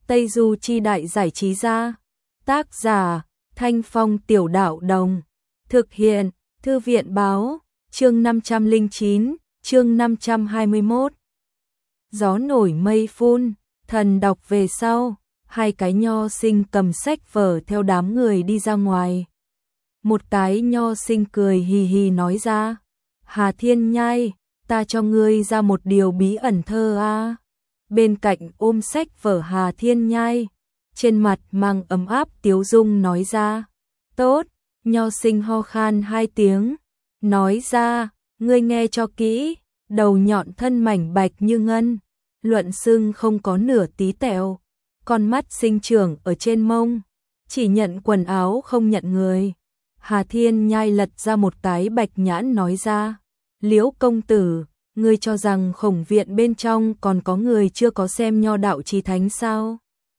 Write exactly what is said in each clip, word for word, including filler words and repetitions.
Tây Du Chi Đại Giải Trí Gia. Tác giả Thanh Phong Tiểu Đạo Đồng. Thực hiện Thư viện Báo. Chương năm trăm lẻ chín, chương năm trăm hai mươi mốt. Gió nổi mây phun, thần đọc về sau. Hai cái nho sinh cầm sách vở theo đám người đi ra ngoài. Một cái nho sinh cười hì hì nói ra: Hà Thiên Nhai, ta cho ngươi ra một điều bí ẩn thơ a. Bên cạnh ôm sách vở Hà Thiên Nhai, trên mặt mang ấm áp tiếu dung nói ra: Tốt. Nho sinh ho khan hai tiếng, nói ra: Ngươi nghe cho kỹ, đầu nhọn thân mảnh bạch như ngân, luận xưng không có nửa tí tẹo, con mắt sinh trưởng ở trên mông, chỉ nhận quần áo không nhận người. Hà Thiên Nhai lật ra một cái bạch nhãn nói ra: Liễu công tử, ngươi cho rằng Khổng viện bên trong còn có người chưa có xem nho đạo chí thánh sao?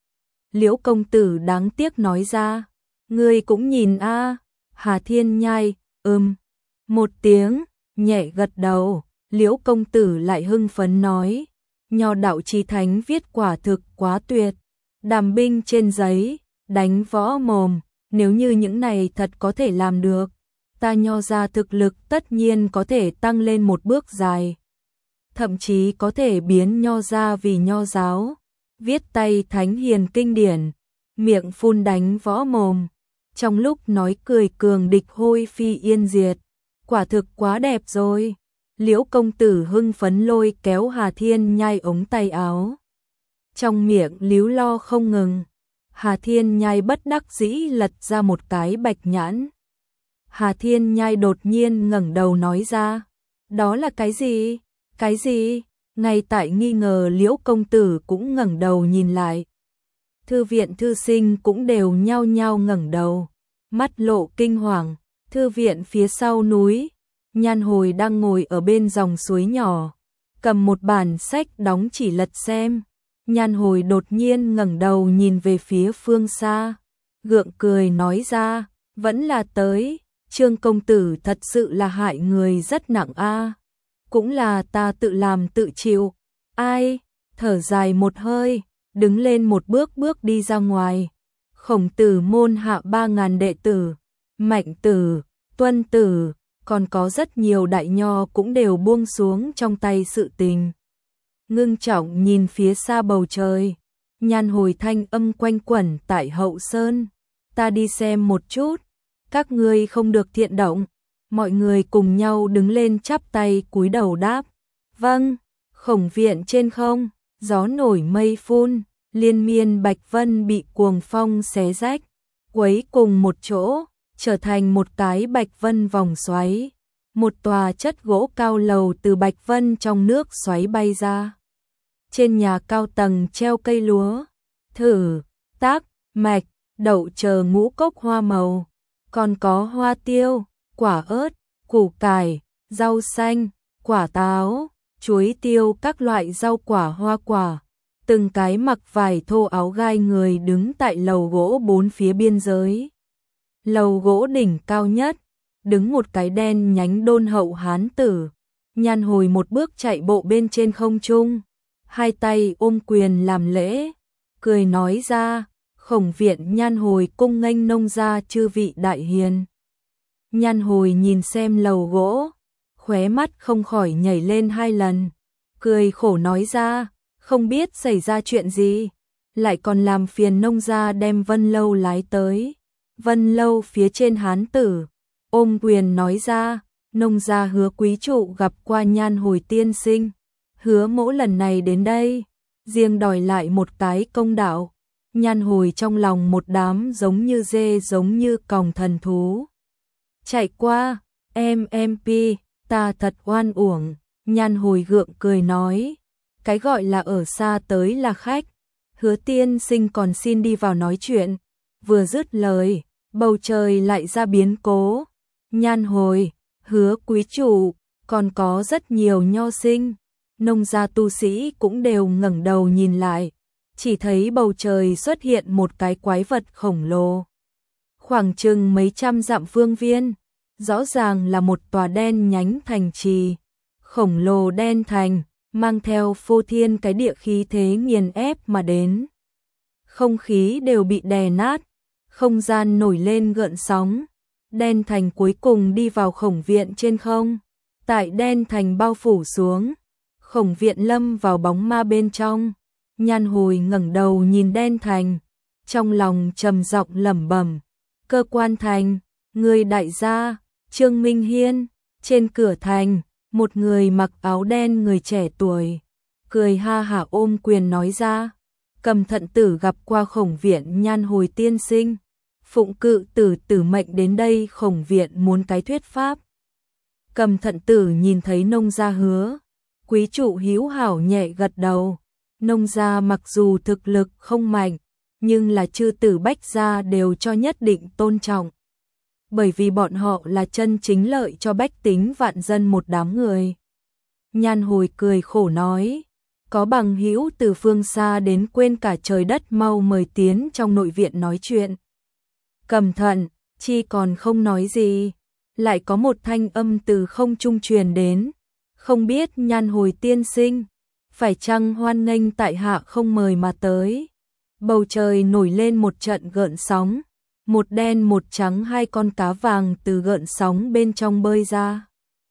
Liễu công tử đáng tiếc nói ra: Ngươi cũng nhìn a. Hà Thiên Nhai ừm một tiếng, nhẹ gật đầu. Liễu công tử lại hưng phấn nói: Nho đạo chí thánh viết quả thực quá tuyệt, đàm binh trên giấy, đánh võ mồm, nếu như những này thật có thể làm được, ta nho ra thực lực tất nhiên có thể tăng lên một bước dài, thậm chí có thể biến nho ra vì nho giáo, viết tay thánh hiền kinh điển, miệng phun đánh võ mồm, trong lúc nói cười cường địch hôi phi yên diệt, quả thực quá đẹp rồi. Liễu công tử hưng phấn lôi kéo Hà Thiên Nhai ống tay áo, trong miệng líu lo không ngừng. Hà Thiên Nhai bất đắc dĩ lật ra một cái bạch nhãn. Hà Thiên Nhai đột nhiên ngẩng đầu nói ra: Đó là cái gì? Cái gì? Ngay tại nghi ngờ Liễu công tử cũng ngẩng đầu nhìn lại. Thư viện thư sinh cũng đều nhao nhao ngẩng đầu, mắt lộ kinh hoàng. Thư viện phía sau núi, Nhan Hồi đang ngồi ở bên dòng suối nhỏ, cầm một bản sách đóng chỉ lật xem. Nhan Hồi đột nhiên ngẩng đầu nhìn về phía phương xa, gượng cười nói ra: Vẫn là tới, Trương công tử thật sự là hại người rất nặng a. Cũng là ta tự làm tự chịu. Ai? Thở dài một hơi, đứng lên một bước bước đi ra ngoài. Khổng tử môn hạ ba ngàn đệ tử, Mạnh tử, Tuân tử, còn có rất nhiều đại nho cũng đều buông xuống trong tay sự tình. Ngưng trọng nhìn phía xa bầu trời, Nhan Hồi thanh âm quanh quẩn tại hậu sơn: Ta đi xem một chút, các ngươi không được thiện động. Mọi người cùng nhau đứng lên chắp tay cúi đầu đáp: Vâng. Khổng viện trên không, gió nổi mây phun, liên miên bạch vân bị cuồng phong xé rách, quấy cùng một chỗ, trở thành một cái bạch vân vòng xoáy. Một tòa chất gỗ cao lầu từ bạch vân trong nước xoáy bay ra. Trên nhà cao tầng treo cây lúa, thử, tác, mạch, đậu chờ ngũ cốc hoa màu, còn có hoa tiêu, quả ớt, củ cải, rau xanh, quả táo, chuối tiêu, các loại rau quả hoa quả. Từng cái mặc vải thô áo gai người đứng tại lầu gỗ bốn phía biên giới. Lầu gỗ đỉnh cao nhất, đứng một cái đen nhánh đôn hậu hán tử. Nhan Hồi một bước chạy bộ bên trên không trung, hai tay ôm quyền làm lễ, cười nói ra: Khổng viện Nhan Hồi cung nghênh nông gia chư vị đại hiền. Nhan Hồi nhìn xem lầu gỗ, khóe mắt không khỏi nhảy lên hai lần, cười khổ nói ra: Không biết xảy ra chuyện gì, lại còn làm phiền nông gia đem Vân Lâu lái tới. Vân Lâu phía trên hán tử ôm quyền nói ra: Nông gia hứa quý trụ gặp qua Nhan Hồi tiên sinh, hứa mỗ lần này đến đây riêng đòi lại một cái công đạo. Nhan Hồi trong lòng một đám giống như dê giống như còng thần thú chạy qua. Em em pi, ta thật oan uổng. Nhan Hồi gượng cười nói: Cái gọi là ở xa tới là khách, hứa tiên sinh còn xin đi vào nói chuyện. Vừa dứt lời, bầu trời lại ra biến cố. Nhan Hồi, hứa quý chủ, còn có rất nhiều nho sinh, nông gia tu sĩ cũng đều ngẩng đầu nhìn lại, chỉ thấy bầu trời xuất hiện một cái quái vật khổng lồ, khoảng chừng mấy trăm dặm phương viên, rõ ràng là một tòa đen nhánh thành trì, khổng lồ đen thành, mang theo phô thiên cái địa khí thế nghiền ép mà đến. không khí đều bị đè nát, không gian nổi lên gợn sóng. Đen Thành cuối cùng đi vào Khổng viện trên không. Tại Đen Thành bao phủ xuống, Khổng viện lâm vào bóng ma bên trong. Nhan Hồi ngẩng đầu nhìn Đen Thành, trong lòng trầm giọng lẩm bẩm, Cơ Quan Thành, người đại gia, Trương Minh Hiên. Trên cửa thành, một người mặc áo đen người trẻ tuổi, cười ha hả ôm quyền nói ra, Cầm Thận Tử gặp qua Khổng viện Nhan Hồi tiên sinh. Phụng Cự Tử tử mệnh đến đây Khổng viện muốn cái thuyết pháp. Cầm Thận Tử nhìn thấy Nông gia Hứa, quý trụ hữu hảo nhẹ gật đầu. Nông gia mặc dù thực lực không mạnh, nhưng là chư tử Bách gia đều cho nhất định tôn trọng. Bởi vì bọn họ là chân chính lợi cho bách tính vạn dân một đám người. Nhan Hồi cười khổ nói, có bằng hữu từ phương xa đến quên cả trời đất mau mời tiến trong nội viện nói chuyện. Cầm Thận, chi còn không nói gì, lại có một thanh âm từ không trung truyền đến, không biết Nhan Hồi tiên sinh, phải chăng hoan nghênh tại hạ không mời mà tới. Bầu trời nổi lên một trận gợn sóng, một đen một trắng hai con cá vàng từ gợn sóng bên trong bơi ra.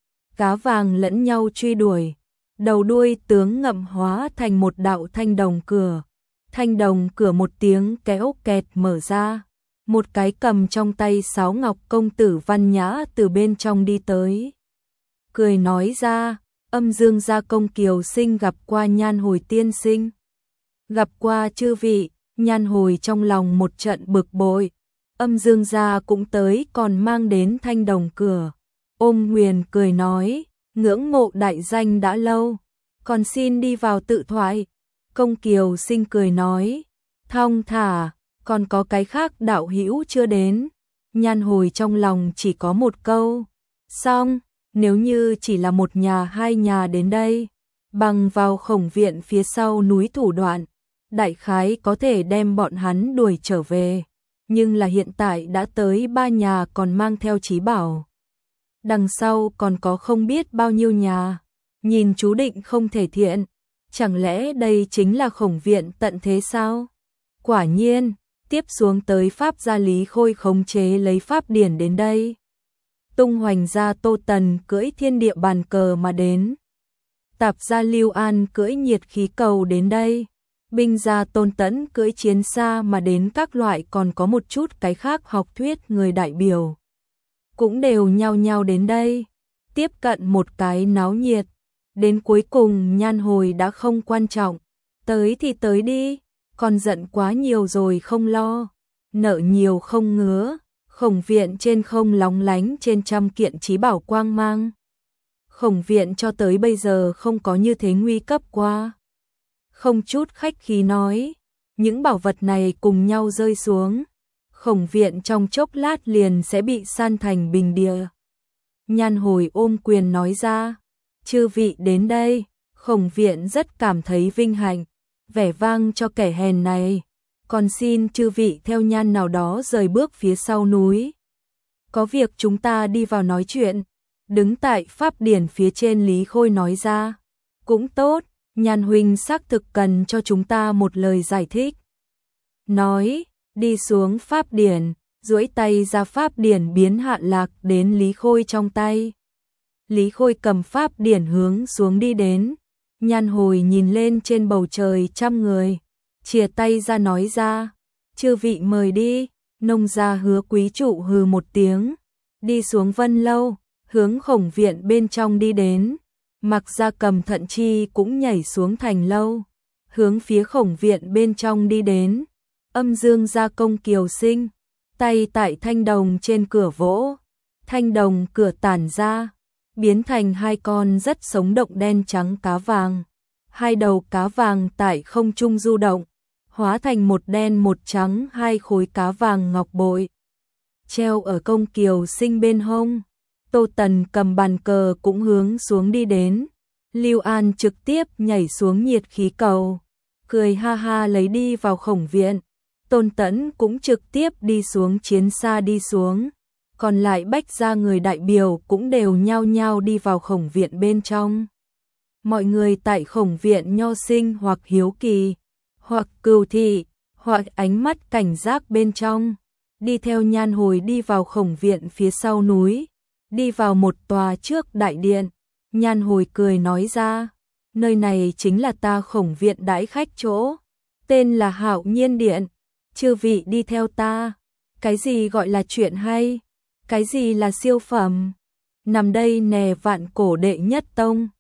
Cá vàng lẫn nhau truy đuổi, đầu đuôi tướng ngậm hóa thành một đạo thanh đồng cửa. Thanh đồng cửa một tiếng kéo kẹt mở ra, một cái cầm trong tay sáo ngọc công tử văn nhã từ bên trong đi tới. Cười nói ra, Âm Dương gia công Kiều Sinh gặp qua Nhan Hồi tiên sinh. Gặp qua chư vị. Nhan Hồi trong lòng một trận bực bội. Âm Dương gia cũng tới còn mang đến thanh đồng cửa. Ôm Nguyền cười nói, ngưỡng mộ đại danh đã lâu, còn xin đi vào tự thoại. Công Kiều Sinh cười nói, thong thả, còn có cái khác đạo hữu chưa đến. Nhan Hồi trong lòng chỉ có một câu, xong, nếu như chỉ là một nhà hai nhà đến đây, bằng vào Khổng viện phía sau núi thủ đoạn, đại khái có thể đem bọn hắn đuổi trở về, nhưng là hiện tại đã tới ba nhà còn mang theo chí bảo. Đằng sau còn có không biết bao nhiêu nhà, nhìn chú định không thể thiện, chẳng lẽ đây chính là Khổng viện tận thế sao? Quả nhiên, tiếp xuống tới Pháp gia Lý Khôi khống chế lấy Pháp điển đến đây. Tung Hoành gia Tô Tần cưỡi thiên địa bàn cờ mà đến. Tạp gia Lưu An cưỡi nhiệt khí cầu đến đây. Binh gia Tôn Tẫn cưỡi chiến xa mà đến, các loại còn có một chút cái khác học thuyết người đại biểu. Cũng đều nhao nhao đến đây, tiếp cận một cái náo nhiệt. Đến cuối cùng Nhan Hồi đã không quan trọng, tới thì tới đi, còn giận quá nhiều rồi không lo, nợ nhiều không ngứa. Khổng viện trên không lóng lánh trên trăm kiện chí bảo quang mang. Khổng viện cho tới bây giờ không có như thế nguy cấp qua. Không chút khách khí nói, những bảo vật này cùng nhau rơi xuống, Khổng viện trong chốc lát liền sẽ bị san thành bình địa. Nhan Hồi ôm quyền nói ra, chư vị đến đây, Khổng viện rất cảm thấy vinh hạnh, vẻ vang cho kẻ hèn này. Còn xin chư vị theo Nhan nào đó rời bước phía sau núi. Có việc chúng ta đi vào nói chuyện. Đứng tại Pháp điển phía trên Lý Khôi nói ra. Cũng tốt, Nhan huynh xác thực cần cho chúng ta một lời giải thích. Nói, đi xuống Pháp điển, duỗi tay ra Pháp điển biến hạ lạc đến Lý Khôi trong tay. Lý Khôi cầm Pháp điển hướng xuống đi đến. Nhan Hồi nhìn lên trên bầu trời trăm người, chìa tay ra nói ra, chư vị mời đi. Nông gia Hứa quý trụ hừ một tiếng, đi xuống Vân lâu, hướng Khổng viện bên trong đi đến. Mặc gia Cầm Thận Chi cũng nhảy xuống thành lâu, hướng phía Khổng viện bên trong đi đến. Âm Dương gia công Kiều Sinh, tay tại thanh đồng trên cửa vỗ, thanh đồng cửa tản ra, biến thành hai con rất sống động đen trắng cá vàng. Hai đầu cá vàng tại không trung du động, hóa thành một đen một trắng hai khối cá vàng ngọc bội, treo ở công Kiều Sinh bên hông. Tô Tần cầm bàn cờ cũng hướng xuống đi đến. Lưu An trực tiếp nhảy xuống nhiệt khí cầu, cười ha ha lấy đi vào Khổng viện. Tôn Tẫn cũng trực tiếp đi xuống chiến xa đi xuống. Còn lại Bách gia người đại biểu cũng đều nhao nhao đi vào Khổng viện bên trong. Mọi người tại Khổng viện nho sinh hoặc hiếu kỳ, hoặc cừu thị, hoặc ánh mắt cảnh giác bên trong. Đi theo Nhan Hồi đi vào khổng viện phía sau núi, đi vào một tòa trước đại điện. Nhan Hồi cười nói ra, nơi này chính là ta khổng viện đãi khách chỗ, tên là Hạo Nhiên Điện, chư vị đi theo ta. Cái gì gọi là chuyện hay? Cái gì là siêu phẩm? Nằm đây nè, vạn cổ đệ nhất tông,